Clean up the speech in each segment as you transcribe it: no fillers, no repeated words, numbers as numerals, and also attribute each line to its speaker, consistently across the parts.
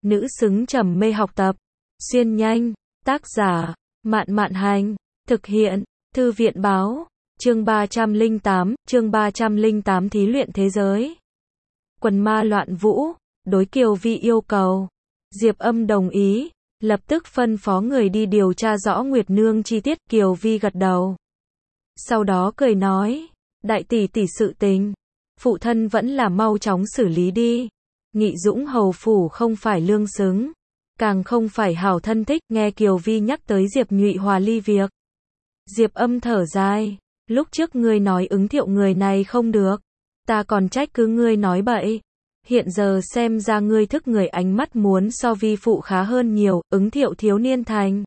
Speaker 1: nữ xứng trầm mê học tập. Xuyên nhanh, tác giả, Mạn Mạn Hành, thực hiện, Thư viện Báo, chương 308 thí luyện thế giới. Quần ma loạn vũ, đối Kiều Vi yêu cầu. Diệp Âm đồng ý, lập tức phân phó người đi điều tra rõ Nguyệt Nương chi tiết. Kiều Vi gật đầu. Sau đó cười nói, đại tỷ tỷ sự tình, phụ thân vẫn là mau chóng xử lý đi. Nghị Dũng hầu phủ không phải lương xứng, càng không phải hảo thân thích. Nghe Kiều Vi nhắc tới Diệp Nhụy hòa ly việc, Diệp Âm thở dài, lúc trước ngươi nói Ứng Thiệu người này không được, ta còn trách cứ ngươi nói bậy. Hiện giờ xem ra ngươi thức người, ánh mắt muốn so vi phụ khá hơn nhiều. Ứng Thiệu thiếu niên thành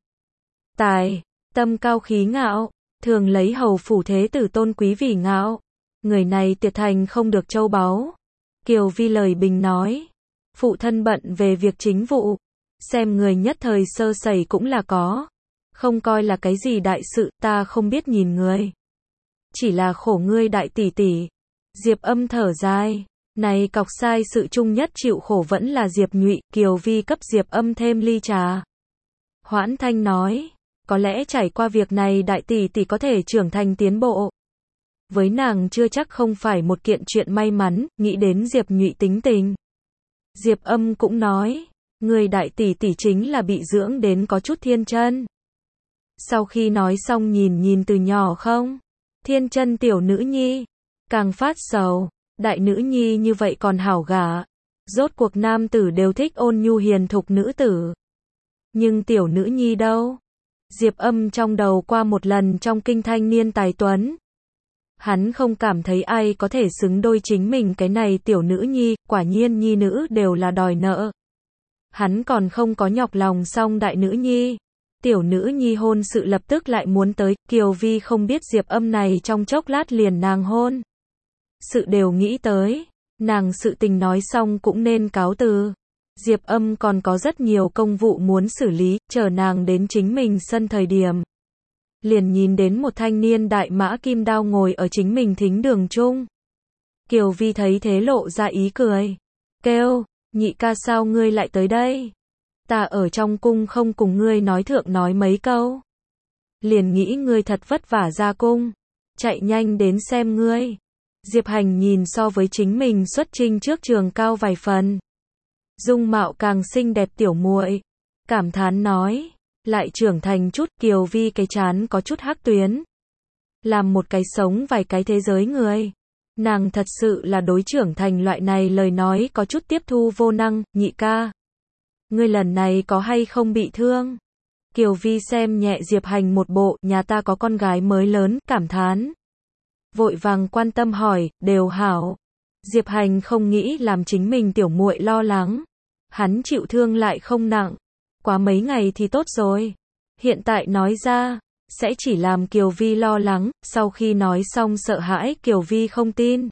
Speaker 1: tài, tâm cao khí ngạo, thường lấy hầu phủ thế tử tôn quý vì ngạo. Người này tuyệt thành không được châu báu. Kiều Vi lời bình nói, phụ thân bận về việc chính vụ, xem người nhất thời sơ sẩy cũng là có, không coi là cái gì đại sự. Ta không biết nhìn người, chỉ là khổ ngươi đại tỷ tỷ. Diệp Âm thở dài, này cọc sai sự chung nhất chịu khổ vẫn là Diệp Nhụy. Kiều Vi cấp Diệp Âm thêm ly trà. Hoãn thanh nói, có lẽ trải qua việc này đại tỷ tỷ có thể trưởng thành tiến bộ. Với nàng chưa chắc không phải một kiện chuyện may mắn. Nghĩ đến Diệp Nhụy tính tình, Diệp Âm cũng nói, người đại tỷ tỷ chính là bị dưỡng đến có chút thiên chân. Sau khi nói xong nhìn từ nhỏ không thiên chân tiểu nữ nhi, càng phát sầu. Đại nữ nhi như vậy còn hảo gả, rốt cuộc nam tử đều thích ôn nhu hiền thục nữ tử, nhưng tiểu nữ nhi đâu? Diệp Âm trong đầu qua một lần trong kinh thanh niên tài tuấn, hắn không cảm thấy ai có thể xứng đôi chính mình cái này tiểu nữ nhi. Quả nhiên nhi nữ đều là đòi nợ, hắn còn không có nhọc lòng xong đại nữ nhi. Tiểu nữ nhi hôn sự lập tức lại muốn tới. Kiều Vi không biết Diệp Âm này trong chốc lát liền nàng hôn sự đều nghĩ tới, nàng sự tình nói xong cũng nên cáo từ. Diệp Âm còn có rất nhiều công vụ muốn xử lý, chờ nàng đến chính mình sân thời điểm, liền nhìn đến một thanh niên đại mã kim đao ngồi ở chính mình thính đường chung. Kiều Vi thấy thế lộ ra ý cười, kêu, nhị ca sao ngươi lại tới đây? Ta ở trong cung không cùng ngươi nói thượng nói mấy câu, liền nghĩ ngươi thật vất vả ra cung, chạy nhanh đến xem ngươi. Diệp Hành nhìn so với chính mình xuất trinh trước trường cao vài phần, dung mạo càng xinh đẹp tiểu muội, cảm thán nói, lại trưởng thành chút. Kiều Vi cái trán có chút hắc tuyến, làm một cái sống vài cái thế giới người, nàng thật sự là đối trưởng thành loại này lời nói có chút tiếp thu vô năng. Nhị ca, ngươi lần này có hay không bị thương? Kiều Vi xem nhẹ Diệp Hành một bộ, nhà ta có con gái mới lớn, cảm thán, vội vàng quan tâm hỏi, đều hảo. Diệp Hành không nghĩ làm chính mình tiểu muội lo lắng, hắn chịu thương lại không nặng, quá mấy ngày thì tốt rồi. Hiện tại nói ra, sẽ chỉ làm Kiều Vi lo lắng. Sau khi nói xong sợ hãi, Kiều Vi không tin,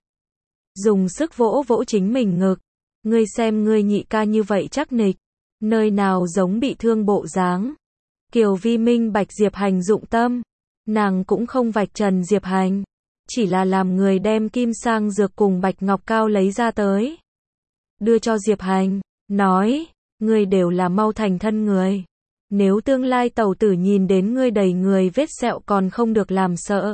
Speaker 1: dùng sức vỗ vỗ chính mình ngực, ngươi xem ngươi nhị ca như vậy chắc nịch, nơi nào giống bị thương bộ dáng. Kiều Vi minh bạch Diệp Hành dụng tâm, nàng cũng không vạch trần Diệp Hành, chỉ là làm người đem kim sang dược cùng bạch ngọc cao lấy ra tới, đưa cho Diệp Hành, nói, ngươi đều là mau thành thân người, nếu tương lai tẩu tử nhìn đến ngươi đầy người vết sẹo còn không được làm sợ.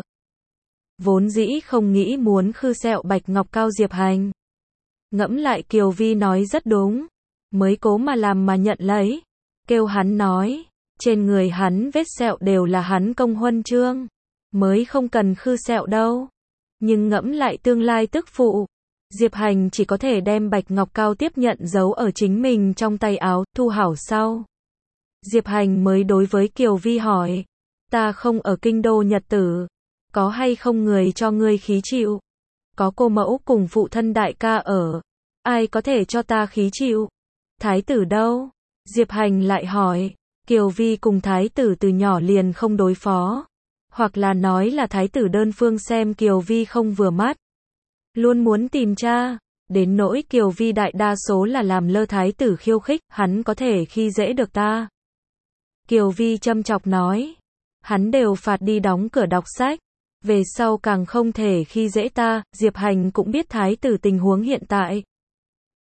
Speaker 1: Vốn dĩ không nghĩ muốn khư sẹo bạch ngọc cao Diệp Hành, ngẫm lại Kiều Vi nói rất đúng, mới cố mà làm mà nhận lấy, kêu hắn nói, trên người hắn vết sẹo đều là hắn công huân chương, mới không cần khư sẹo đâu. Nhưng ngẫm lại tương lai tức phụ, Diệp Hành chỉ có thể đem bạch ngọc cao tiếp nhận giấu ở chính mình trong tay áo, thu hảo sau. Diệp Hành mới đối với Kiều Vi hỏi, ta không ở kinh đô nhật tử, có hay không người cho ngươi khí chịu? Có cô mẫu cùng phụ thân đại ca ở, ai có thể cho ta khí chịu? Thái tử đâu? Diệp Hành lại hỏi. Kiều Vi cùng thái tử từ nhỏ liền không đối phó, hoặc là nói là thái tử đơn phương xem Kiều Vi không vừa mắt, luôn muốn tìm cha, đến nỗi Kiều Vi đại đa số là làm lơ thái tử khiêu khích, hắn có thể khi dễ được ta? Kiều Vi châm chọc nói, hắn đều phạt đi đóng cửa đọc sách, về sau càng không thể khi dễ ta. Diệp Hành cũng biết thái tử tình huống hiện tại,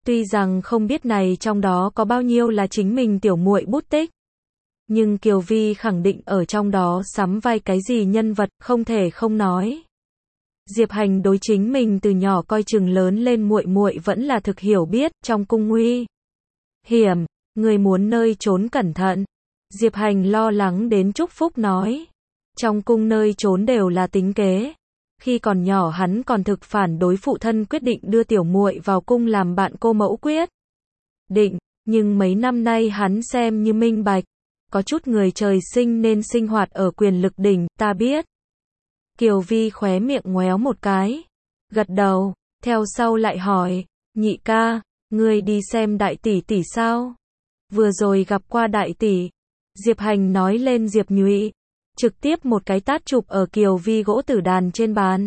Speaker 1: Tuy rằng không biết này trong đó có bao nhiêu là chính mình tiểu muội bút tích, nhưng Kiều Vi khẳng định ở trong đó sắm vai cái gì nhân vật, không thể không nói. Diệp Hành đối chính mình từ nhỏ coi chừng lớn lên muội muội vẫn là thực hiểu biết, trong cung nguy hiểm, người muốn nơi trốn cẩn thận. Diệp Hành lo lắng đến chúc phúc nói. Trong cung nơi trốn đều là tính kế. Khi còn nhỏ hắn còn thực phản đối phụ thân quyết định đưa tiểu muội vào cung làm bạn cô mẫu quyết định, nhưng mấy năm nay hắn xem như minh bạch. Có chút người trời sinh nên sinh hoạt ở quyền lực đỉnh, ta biết. Kiều Vi khóe miệng ngoéo một cái, gật đầu, theo sau lại hỏi, nhị ca, ngươi đi xem đại tỷ tỷ sao? Vừa rồi gặp qua đại tỷ. Diệp Hành nói lên Diệp Nhụy, trực tiếp một cái tát chụp ở Kiều Vi gỗ tử đàn trên bàn.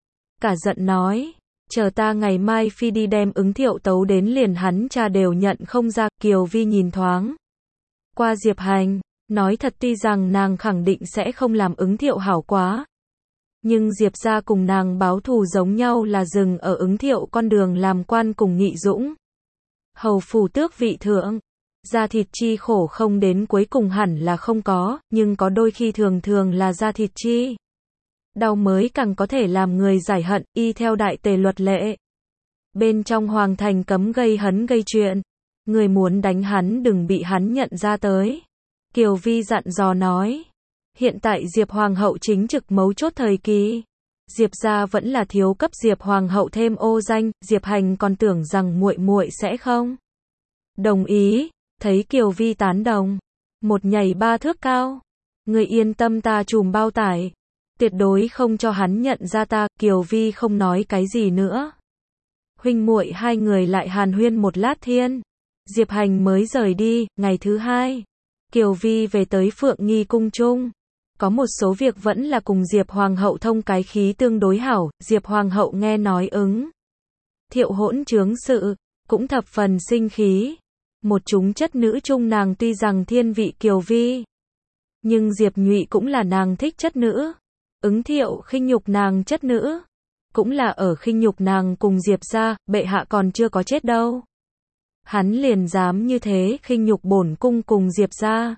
Speaker 1: Cả giận nói, chờ ta ngày mai phi đi đem Ứng Thiệu tấu đến liền hắn cha đều nhận không ra. Kiều Vi nhìn thoáng qua Diệp Hành, nói thật tuy rằng nàng khẳng định sẽ không làm Ứng Thiệu hảo quá. Nhưng Diệp gia cùng nàng báo thù giống nhau là dừng ở Ứng Thiệu con đường làm quan cùng Nghị Dũng. Hầu phủ tước vị thượng, da thịt chi khổ không đến cuối cùng hẳn là không có, nhưng có đôi khi thường thường là da thịt chi đau mới càng có thể làm người giải hận, y theo đại tề luật lệ. Bên trong hoàng thành cấm gây hấn gây chuyện, người muốn đánh hắn đừng bị hắn nhận ra tới. Kiều Vi dặn dò nói, hiện tại Diệp Hoàng hậu chính trực mấu chốt thời kỳ. Diệp gia vẫn là thiếu cấp Diệp Hoàng hậu thêm ô danh, Diệp Hành còn tưởng rằng muội muội sẽ không đồng ý, thấy Kiều Vi tán đồng, một nhảy 3 thước cao. Người yên tâm ta trùm bao tải, tuyệt đối không cho hắn nhận ra ta. Kiều Vi không nói cái gì nữa. Huynh muội hai người lại hàn huyên một lát thiên. Diệp Hành mới rời đi. Ngày thứ hai, Kiều Vi về tới Phượng Nghi cung chung. Có một số việc vẫn là cùng Diệp Hoàng hậu thông cái khí tương đối hảo. Diệp Hoàng hậu nghe nói Ứng Thiệu hỗn trướng sự, cũng thập phần sinh khí. Một chúng chất nữ chung nàng tuy rằng thiên vị Kiều Vi, nhưng Diệp Nhụy cũng là nàng thích chất nữ. Ứng Thiệu khinh nhục nàng chất nữ, cũng là ở khinh nhục nàng cùng Diệp gia. Bệ hạ còn chưa có chết đâu, hắn liền dám như thế khinh nhục bổn cung cùng Diệp gia.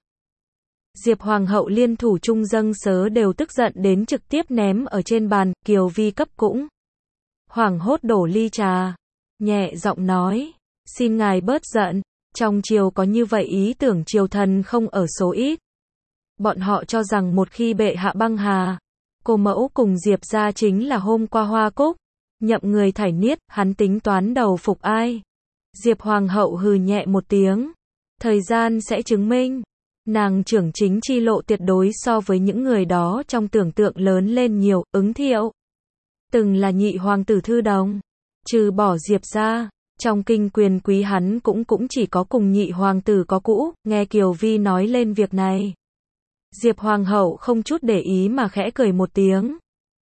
Speaker 1: Diệp Hoàng hậu liên thủ trung dâng sớ đều tức giận đến trực tiếp ném ở trên bàn. Kiều Vi cấp cũng hoảng hốt đổ ly trà, nhẹ giọng nói, xin ngài bớt giận, trong triều có như vậy ý tưởng triều thần không ở số ít. Bọn họ cho rằng một khi bệ hạ băng hà, cô mẫu cùng Diệp gia chính là hôm qua hoa cúc, nhậm người thải niết, hắn tính toán đầu phục ai. Diệp Hoàng hậu hừ nhẹ một tiếng, thời gian sẽ chứng minh. Nàng trưởng chính chi lộ tuyệt đối so với những người đó trong tưởng tượng lớn lên nhiều. Ứng Thiệu từng là nhị hoàng tử thư đồng, trừ bỏ Diệp gia, trong kinh quyền quý hắn cũng chỉ có cùng nhị hoàng tử có cũ. Nghe Kiều Vi nói lên việc này, Diệp Hoàng hậu không chút để ý mà khẽ cười một tiếng.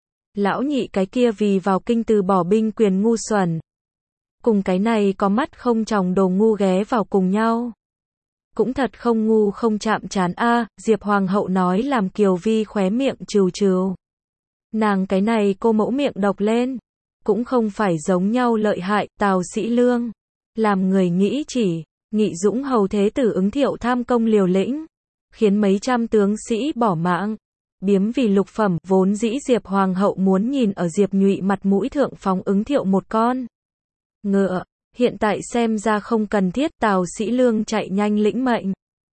Speaker 1: Lão nhị cái kia vì vào kinh từ bỏ binh quyền ngu xuẩn, cùng cái này có mắt không tròng đồ ngu ghé vào cùng nhau, cũng thật không ngu không chạm trán a. Diệp Hoàng hậu nói làm Kiều Vi khóe miệng trừ trừ. Nàng cái này cô mẫu miệng độc lên, cũng không phải giống nhau lợi hại. Tào Sĩ Lương làm người nghĩ chỉ, Nghị Dũng hầu thế tử Ứng Thiệu tham công liều lĩnh, khiến mấy trăm tướng sĩ bỏ mạng, biếm vì lục phẩm. Vốn dĩ Diệp Hoàng hậu muốn nhìn ở Diệp Nhụy mặt mũi thượng phóng Ứng Thiệu một con ngựa, hiện tại xem ra không cần thiết. Tào Sĩ Lương chạy nhanh lĩnh mệnh,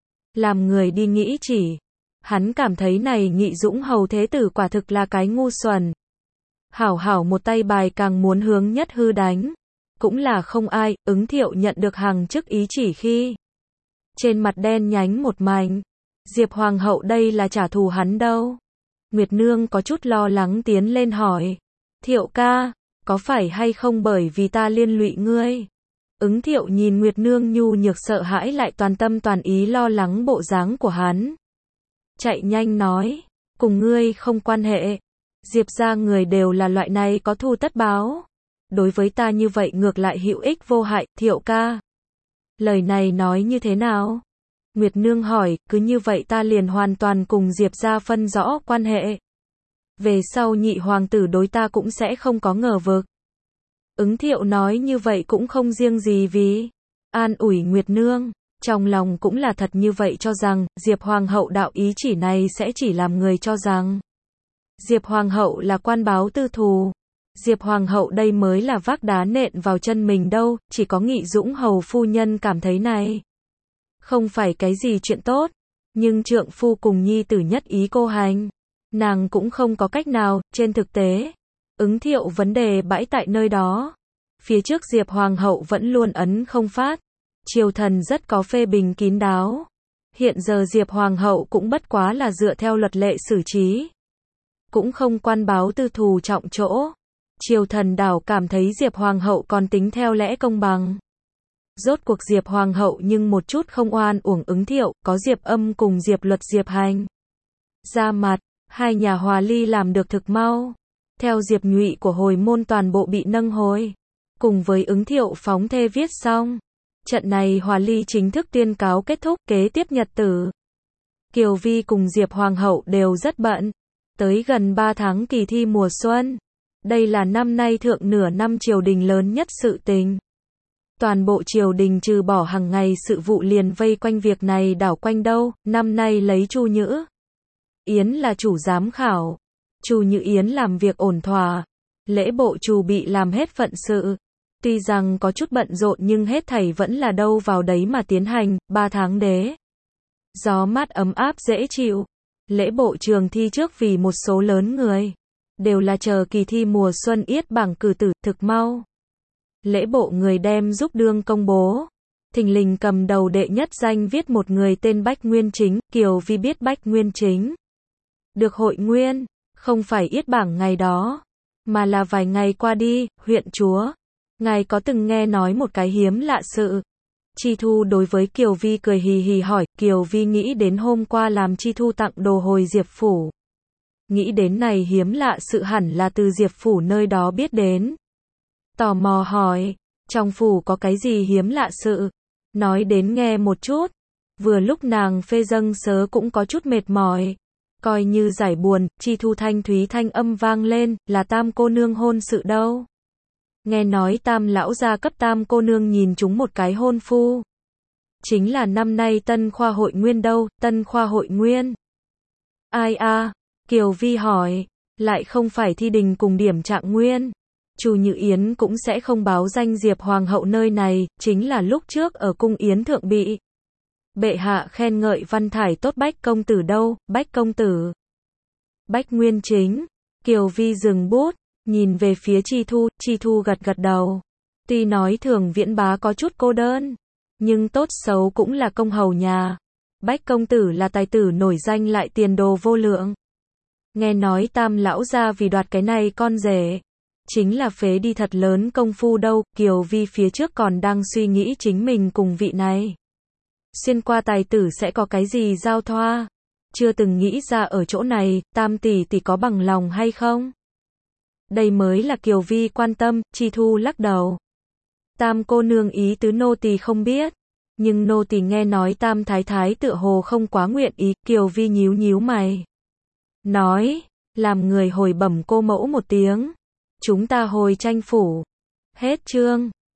Speaker 1: làm người đi nghĩ chỉ. Hắn cảm thấy này Nghị Dũng hầu thế tử quả thực là cái ngu xuẩn. Hảo hảo một tay bài càng muốn hướng nhất hư đánh. Cũng là không ai. Ứng Thiệu nhận được hàng chức ý chỉ khi trên mặt đen nhánh một mảnh. Diệp Hoàng hậu đây là trả thù hắn đâu. Nguyệt Nương có chút lo lắng tiến lên hỏi, Thiệu ca, có phải hay không bởi vì ta liên lụy ngươi? Ứng Thiệu nhìn Nguyệt Nương nhu nhược sợ hãi lại toàn tâm toàn ý lo lắng bộ dáng của hắn, chạy nhanh nói, cùng ngươi không quan hệ. Diệp gia người đều là loại này có thù tất báo. Đối với ta như vậy ngược lại hữu ích vô hại. Thiệu ca, lời này nói như thế nào? Nguyệt Nương hỏi, cứ như vậy ta liền hoàn toàn cùng Diệp gia phân rõ quan hệ. Về sau nhị hoàng tử đối ta cũng sẽ không có ngờ vực. Ứng Thiệu nói như vậy cũng không riêng gì vì an ủi Nguyệt Nương, trong lòng cũng là thật như vậy cho rằng, Diệp Hoàng hậu đạo ý chỉ này sẽ chỉ làm người cho rằng Diệp Hoàng hậu là quan báo tư thù. Diệp Hoàng hậu đây mới là vác đá nện vào chân mình đâu, chỉ có Nghị Dũng hầu phu nhân cảm thấy này không phải cái gì chuyện tốt, nhưng trượng phu cùng nhi tử nhất ý cô hành, nàng cũng không có cách nào, trên thực tế, Ứng Thiệu vấn đề bãi tại nơi đó. Phía trước Diệp Hoàng hậu vẫn luôn ấn không phát, triều thần rất có phê bình kín đáo. Hiện giờ Diệp Hoàng hậu cũng bất quá là dựa theo luật lệ xử trí, cũng không quan báo tư thù trọng chỗ. Triều thần đảo cảm thấy Diệp Hoàng hậu còn tính theo lẽ công bằng. Rốt cuộc Diệp Hoàng hậu nhưng một chút không oan uổng Ứng Thiệu, có Diệp Âm cùng Diệp Luật Diệp Hành ra mặt, hai nhà hòa ly làm được thực mau. Theo Diệp Nhụy của hồi môn toàn bộ bị nâng hồi, cùng với Ứng Thiệu phóng thê viết xong, trận này hòa ly chính thức tuyên cáo kết thúc. Kế tiếp nhật tử, Kiều Vi cùng Diệp Hoàng hậu đều rất bận. Tới gần 3 tháng kỳ thi mùa xuân, đây là năm nay thượng nửa năm triều đình lớn nhất sự tình. Toàn bộ triều đình trừ bỏ hàng ngày sự vụ liền vây quanh việc này đảo quanh đâu, năm nay lấy Chu Nhữ Yến là chủ giám khảo. Chu Nhữ Yến làm việc ổn thỏa, lễ bộ chủ bị làm hết phận sự. Tuy rằng có chút bận rộn nhưng hết thảy vẫn là đâu vào đấy mà tiến hành. 3 tháng đế gió mát ấm áp dễ chịu. Lễ bộ trường thi trước vì một số lớn người đều là chờ kỳ thi mùa xuân yết bảng cử tử, thực mau. Lễ bộ người đem giúp đương công bố. Thình lình cầm đầu đệ nhất danh viết một người tên Bách Nguyên Chính. Kiều Vi biết Bách Nguyên Chính được hội nguyên, không phải yết bảng ngày đó, mà là vài ngày qua đi. Huyện chúa, ngài có từng nghe nói một cái hiếm lạ sự? Chi Thu đối với Kiều Vi cười hì hì hỏi. Kiều Vi nghĩ đến hôm qua làm Chi Thu tặng đồ hồi Diệp phủ. Nghĩ đến này hiếm lạ sự hẳn là từ Diệp phủ nơi đó biết đến. Tò mò hỏi, trong phủ có cái gì hiếm lạ sự? Nói đến nghe một chút. Vừa lúc nàng phê dâng sớ cũng có chút mệt mỏi. Coi như giải buồn, Chi Thu thanh thúy thanh âm vang lên, là Tam cô nương hôn sự đâu. Nghe nói Tam lão gia cấp Tam cô nương nhìn chúng một cái hôn phu. Chính là năm nay Tân Khoa Hội Nguyên đâu, Tân Khoa Hội Nguyên. Ai a? Kiều Vi hỏi, lại không phải thi đình cùng điểm trạng nguyên. Chu Nhữ Yến cũng sẽ không báo danh Diệp Hoàng hậu nơi này, chính là lúc trước ở cung yến thượng bị bệ hạ khen ngợi văn thải tốt Bách công tử đâu, Bách công tử. Bách Nguyên Chính. Kiều Vi dừng bút, nhìn về phía Chi Thu gật gật đầu. Tuy nói Thường Viễn bá có chút cô đơn, nhưng tốt xấu cũng là công hầu nhà. Bách công tử là tài tử nổi danh lại tiền đồ vô lượng. Nghe nói Tam lão gia vì đoạt cái này con rể, chính là phế đi thật lớn công phu đâu. Kiều Vi phía trước còn đang suy nghĩ chính mình cùng vị này xuyên qua tài tử sẽ có cái gì giao thoa, chưa từng nghĩ ra ở chỗ này, Tam tỷ tỷ có bằng lòng hay không? Đây mới là Kiều Vi quan tâm. Chi Thu lắc đầu. Tam cô nương ý tứ nô tỳ không biết, nhưng nô tỳ nghe nói Tam thái thái tựa hồ không quá nguyện ý. Kiều Vi nhíu nhíu mày, nói, làm người hồi bẩm cô mẫu một tiếng, chúng ta hồi tranh phủ. Hết chương.